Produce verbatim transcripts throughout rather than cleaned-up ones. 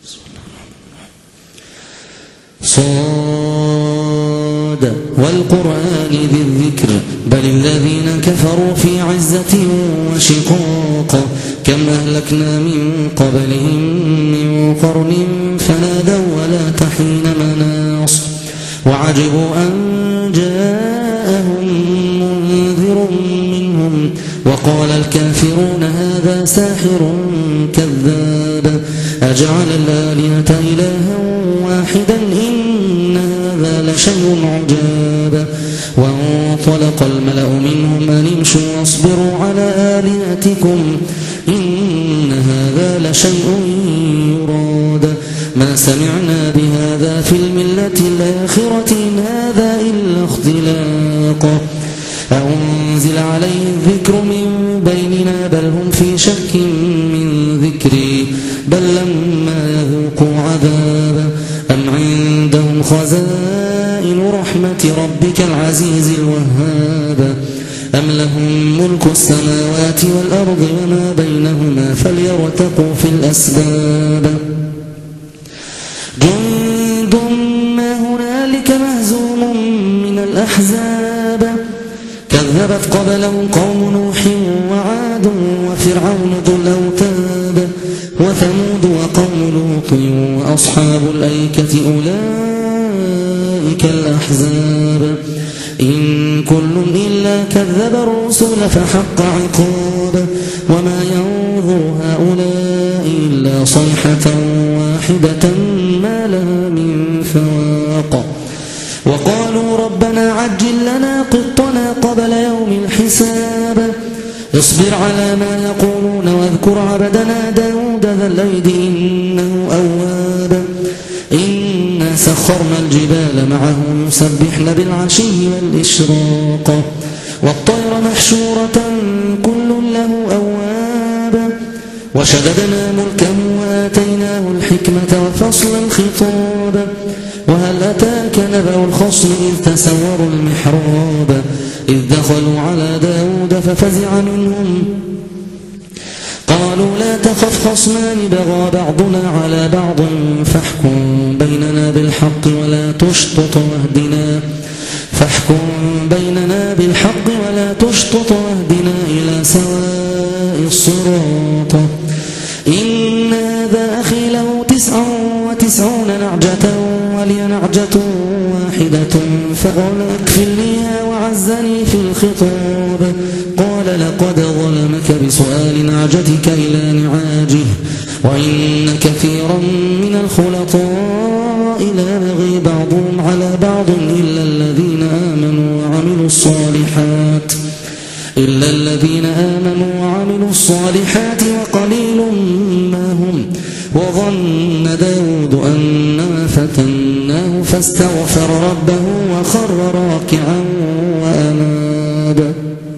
صاد والقرآن ذي الذكر بل الذين كفروا في عزة وشقاق كم أهلكنا من قبلهم من قرن فنادوا ولا تحين مناص وعجبوا أن جاءهم منذر منهم وقال الكافرون هذا ساحر كذاب أجعل الآلهة إلها واحدا إن هذا لشيء عجاب وانطلق الملأ منهم أن امشوا واصبروا على آلهتكم إن هذا لشيء يراد ما سمعنا بهذا في الملة الآخرة إن هذا إلا اختلاق أنزل عليه الذكر من بيننا بل هم في شك من ذكري بل لما يذوقوا عذاب أم عندهم خزائن رحمة ربك العزيز الوهاب أم لهم ملك السماوات والأرض وما بينهما فليرتقوا في الأسباب جند ما هنالك مهزوم من الأحزاب كذبت قبلهم قوم نوح وعاد وفرعون ذو الأوتاد وثمود وقوم لوط وأصحاب الأيكة أولئك الأحزاب إن كل إلا كذب الرسل فحق عقاب وما ينظر هؤلاء إلا صيحة واحدة ما لها من فواق وقالوا ربنا عجل لنا قطنا قبل يوم الحساب اصبر على ما يقولون واذكر عبدنا داود ذا الأيد إنه أواب إنا سخرنا الجبال معه يسبحن بالعشي والإشراق والطير محشورة كل له أواب وشددنا ملكه وآتيناه الحكمة وفصل الخطاب وهل أتاك نبأ الخصم إذ تسوروا المحراب إذ دخلوا على داود ففزع منهم قالوا لا تخف خصمان بغى بعضنا على بعض فاحكم بيننا بالحق ولا تشطط واهدنا فاحكم بيننا بالحق ولا تشطط واهدنا إلى سواء الصراط إن هذا أخي له تسع وتسعون نعجة ولي نعجة واحدة فقال اكفلنيها وعزني في الخطاب قال لقد ظلمك بسؤال نعجتك إلى نعاجه وإن كثيرا من الخلطاء ليبغي بعضهم على بعض إلا الذين آمنوا وعملوا الصالحات إلا الذين آمنوا وعملوا الصالحات وقليل ما هم وظن داود أنما فتناه فاستغفر ربه وخر راكعا وأناب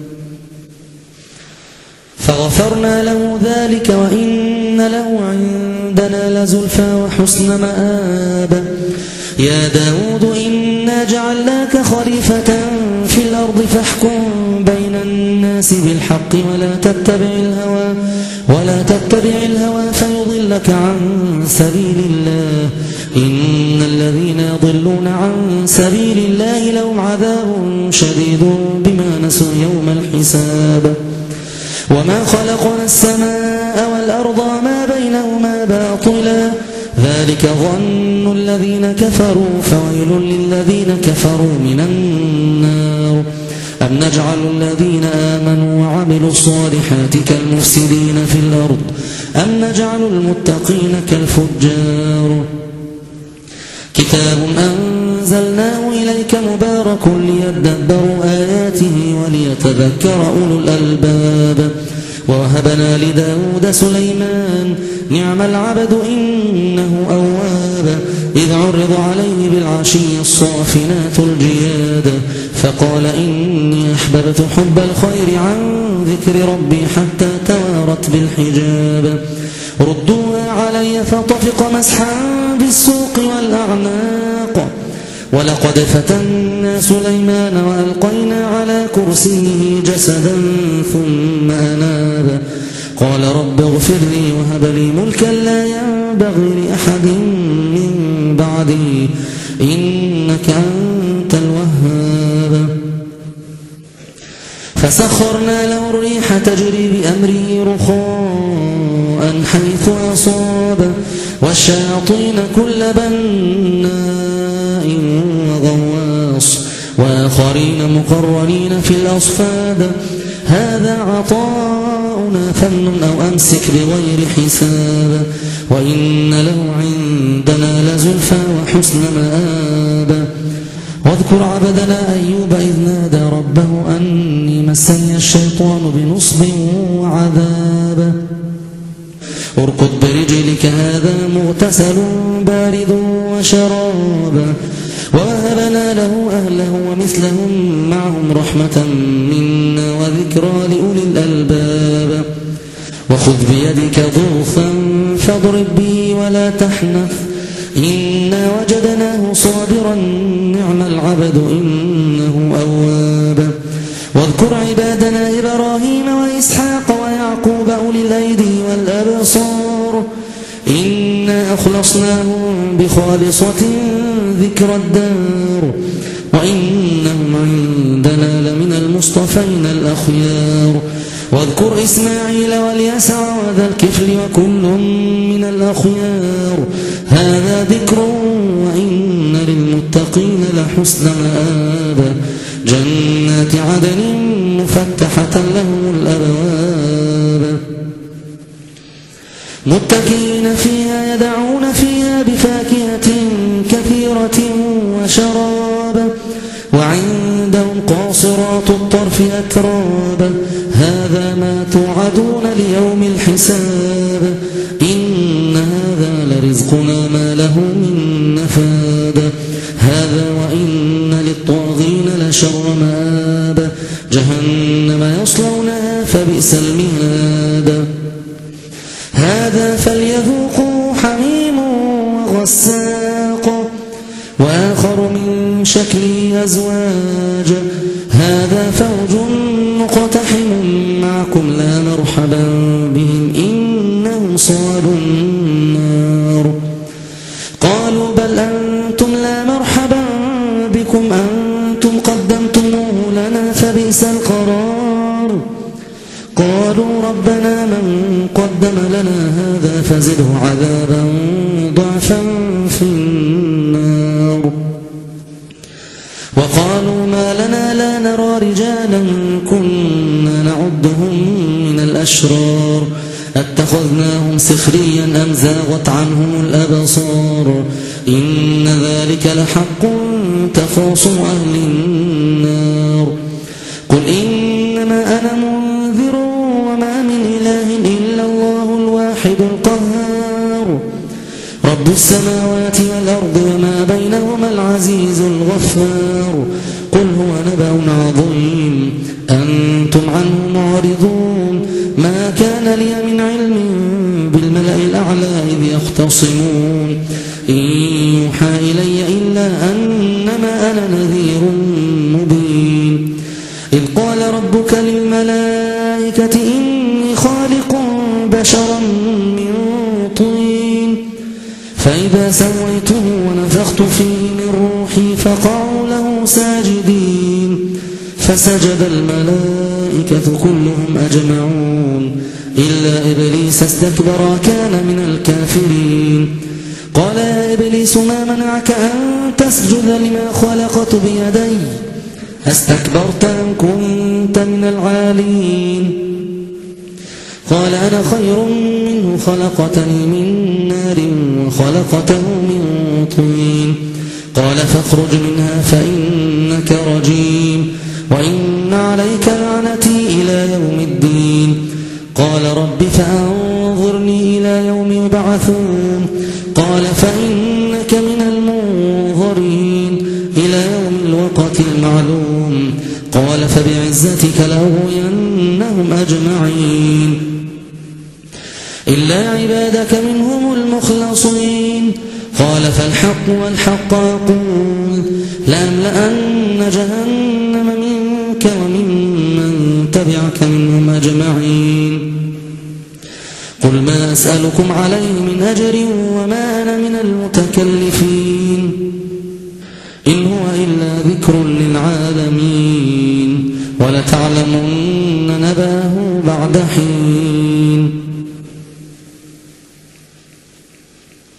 فغفرنا له ذلك وإن له عندنا لزلفى وحسن مآب يا داود إنا جعلناك خليفة في الأرض فاحكم بين الناس بالحق ولا تتبع الهوى ولا تتبع الهوى فيضلك عن سبيل الله إن الذين يضلون عن سبيل الله لهم عذاب شديد بما نسوا يوم الحساب وما خلقنا السماء والأرض وما بينهما باطلا ذلك ظن الذين كفروا فويل للذين كفروا من النار أم نجعل الذين آمنوا وعملوا الصالحات كالمفسدين في الأرض أم نجعل المتقين كالفجار كتاب أنزلناه إليك مبارك ليدبروا آياته وليتذكر أولو الألباب ووهبنا لداود سليمان نعم العبد إنه أواب إذ عرض عليه بالعشي الصافنات الجياد فقال إني أحببت حب الخير عن ذكر ربي حتى توارت بالحجاب ردوها علي فطفق مسحا بالسوق والأعناق ولقد فتنا سليمان وألقينا على كرسيه جسدا ثم أناب قال رب اغفر لي وهب لي ملكا لا ينبغي لأحد من بعدي إنك أنت الوهاب. فسخرنا له الريح تجري بأمره رخاء حيث أصاب والشياطين كل بناء وغواص وآخرين مقرنين في الأصفاد هذا عطاؤنا فمن أو أمسك بغير حساب وإن له عندنا لزلفى وحسن مآب. واذكر عبدنا أيوب إذ نادى ربه أني مسني الشيطان بنصب وعذاب. اركض برجلك هذا مغتسل بارد وشراب ووهبنا له أهله ومثلهم معهم رحمة منا وذكرى لأولي الألباب. وخذ بيدك ضغثا فاضرب به ولا تحنث إنا وجدناه صابرا نعم العبد إنه أواب. واذكر عبادنا إبراهيم وإسحاق ويعقوب أولي الأيدي والأبصار إنا أخلصناهم بخالصة ذكر الدار وإنهم عندنا لمن المصطفين الأخيار. واذكر إسماعيل واليسع وذا الكفل وكل من الأخيار هذا ذكر وإن للمتقين لحسن مآب. جنات عدن مفتحة لهم الأبواب متكئين فيها يدعون فيها بفاكهة كثيرة وشراب وعندهم قاصرات الطرف أتراب هذا ما توعدون ليوم الحساب إن هذا لرزقنا ما له من نفاد. هذا وإن للطاغين لشر مآب جهنم يصلونها فبئس المهاد. هذا فليذوقوا حميم وغساق وآخر من شكله أزواج هذا فوج مقتحم معكم لا مرحبا بهم إنهم صالوا النار. قالوا بل أنتم لا مرحبا بكم أنتم قدمتموه لنا فبئس القرار. قالوا ربنا من قدم لنا هذا فزده عذابا ضعفا في النار. وقالوا ما لنا لا نرى رجالا كنا نعدهم من الأشرار اتخذناهم سخريا أم زاغت عنهم الأبصار إن ذلك لحق تخاصم أهل النار. قل إنما أنا منذر وما من إله إلا الله الواحد القهار رب السماوات والأرض وما بينهما العزيز الغفار. قل هو نبأ عظيم أنتم عنه معرضون ما كان لي من علم بالملأ الأعلى إذ يختصمون إن يوحى إلي إلا أنما أنا نذير مبين. إذ قال ربك للملائكة إني خالق بشرا من طين فإذا سويته ونفخت فيه من روحي فقعوا له ساجدين فسجد الملائكة كلهم أجمعون إلا إبليس استكبر كان من الكافرين. قال يا إبليس ما منعك أن تسجد لما خلقت بيدي أستكبرت أم كنت من العالين. قال أنا خير منه خلقتني من نار وخلقته من طين. قال فاخرج منها فإنك رجيم وإن عليك لعنتي إلى يوم الدين. قال رب فأنظرني إلى يوم يبعثون. قال فإنك من المنظرين إلى يوم الوقت المعلوم. قال فبعزتك لأغوينهم أجمعين إلا عبادك منهم المخلصين. قال فالحق والحق أقول لأملأن جهنم منك وممن تبعك منهم أجمعين. قل ما أسألكم عليه من أجر وما أنا من المتكلفين إن هو إلا ذكر للعالمين ولتعلمن نباه بعد حين